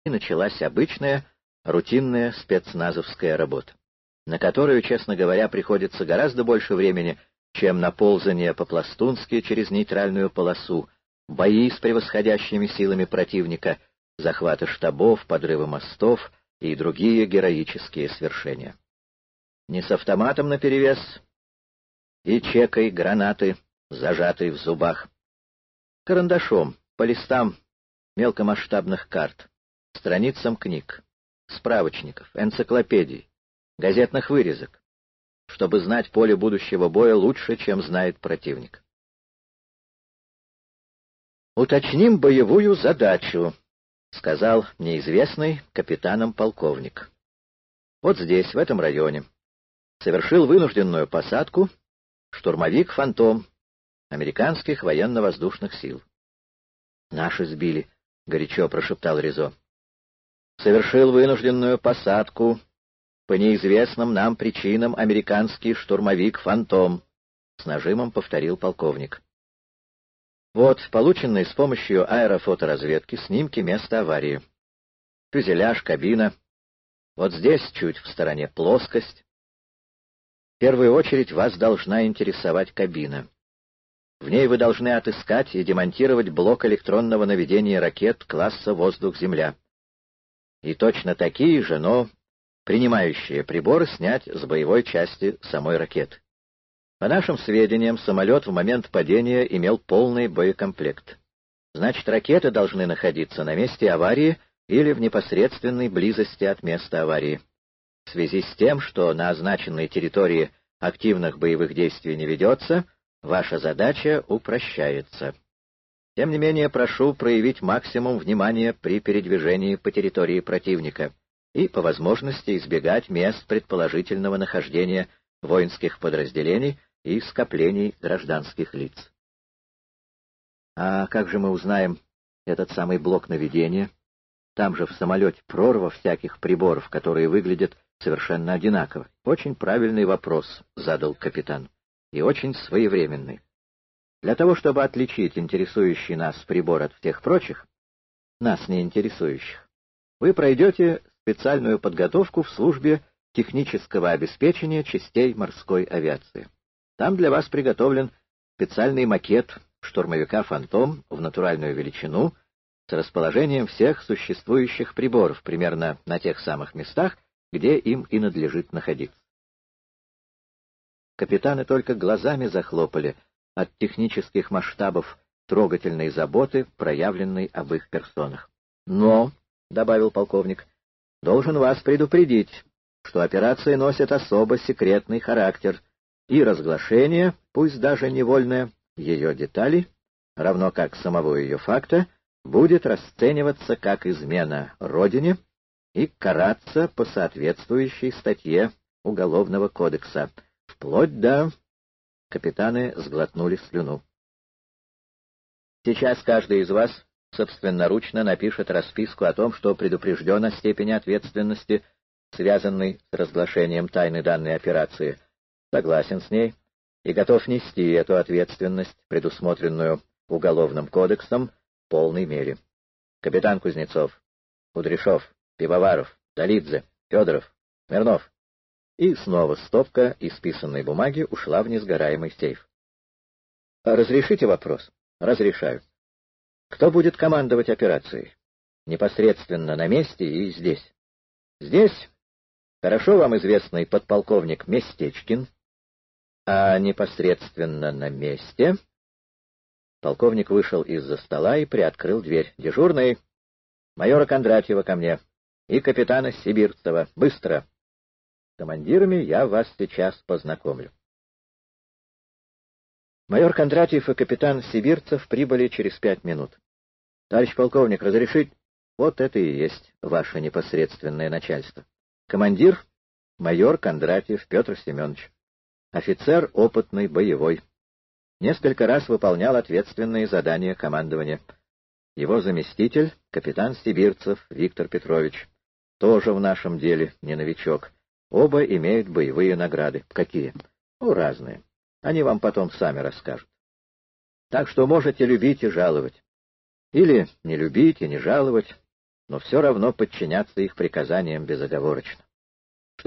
и началась обычная, рутинная спецназовская работа, на которую, честно говоря, приходится гораздо больше времени, чем на ползание по-пластунски через нейтральную полосу, бои с превосходящими силами противника, захваты штабов, подрывы мостов и другие героические свершения. Не с автоматом наперевес и чекой гранаты, зажатой в зубах, карандашом, по листам мелкомасштабных карт, страницам книг, справочников, энциклопедий, газетных вырезок, чтобы знать поле будущего боя лучше, чем знает противник. «Уточним боевую задачу», — сказал неизвестный капитаном полковник. «Вот здесь, в этом районе, совершил вынужденную посадку штурмовик «Фантом» американских военно-воздушных сил». «Наши сбили», — горячо прошептал Ризо. «Совершил вынужденную посадку по неизвестным нам причинам американский штурмовик «Фантом», — с нажимом повторил полковник. Вот полученные с помощью аэрофоторазведки снимки места аварии. Фюзеляж, кабина. Вот здесь, чуть в стороне, плоскость. В первую очередь вас должна интересовать кабина. В ней вы должны отыскать и демонтировать блок электронного наведения ракет класса «Воздух-Земля». И точно такие же, но принимающие приборы снять с боевой части самой ракеты. По нашим сведениям, самолет в момент падения имел полный боекомплект. Значит, ракеты должны находиться на месте аварии или в непосредственной близости от места аварии. В связи с тем, что на означенной территории активных боевых действий не ведется, ваша задача упрощается. Тем не менее, прошу проявить максимум внимания при передвижении по территории противника и, по возможности, избегать мест предположительного нахождения воинских подразделений и скоплений гражданских лиц. А как же мы узнаем этот самый блок наведения? Там же в самолете прорва всяких приборов, которые выглядят совершенно одинаково. Очень правильный вопрос задал капитан, и очень своевременный. Для того, чтобы отличить интересующий нас прибор от всех прочих, нас не интересующих, вы пройдете специальную подготовку в службе технического обеспечения частей морской авиации. Там для вас приготовлен специальный макет штурмовика «Фантом» в натуральную величину с расположением всех существующих приборов примерно на тех самых местах, где им и надлежит находиться. Капитаны только глазами захлопали от технических масштабов трогательной заботы, проявленной об их персонах. «Но», — добавил полковник, — «должен вас предупредить, что операция носит особо секретный характер, и разглашение, пусть даже невольное, ее деталей, равно как самого ее факта, будет расцениваться как измена Родине и караться по соответствующей статье Уголовного кодекса, вплоть до...» Капитаны сглотнули слюну. «Сейчас каждый из вас собственноручно напишет расписку о том, что предупрежден о степени ответственности, связанной с разглашением тайны данной операции, согласен с ней и готов нести эту ответственность, предусмотренную Уголовным кодексом, в полной мере. Капитан Кузнецов, Кудряшов, Пивоваров, Долидзе, Федоров, Смирнов». И снова стопка исписанной бумаги ушла в несгораемый сейф. «Разрешите вопрос?» «Разрешаю. Кто будет командовать операцией? Непосредственно на месте и здесь?» «Здесь хорошо вам известный подполковник Местечкин, а непосредственно на месте...» Полковник вышел из-за стола и приоткрыл дверь. «Дежурный, майора Кондратьева ко мне и капитана Сибирцева. Быстро! С командирами я вас сейчас познакомлю». Майор Кондратьев и капитан Сибирцев прибыли через 5 минут. «Товарищ полковник, разрешить?» «Вот это и есть ваше непосредственное начальство. Командир — майор Кондратьев Петр Семенович. Офицер опытный, боевой. Несколько раз выполнял ответственные задания командования. Его заместитель — капитан Сибирцев Виктор Петрович. Тоже в нашем деле не новичок. Оба имеют боевые награды. Какие? Ну, разные. Они вам потом сами расскажут. Так что можете любить и жаловать. Или не любить и не жаловать. но все равно подчиняться их приказаниям безоговорочно.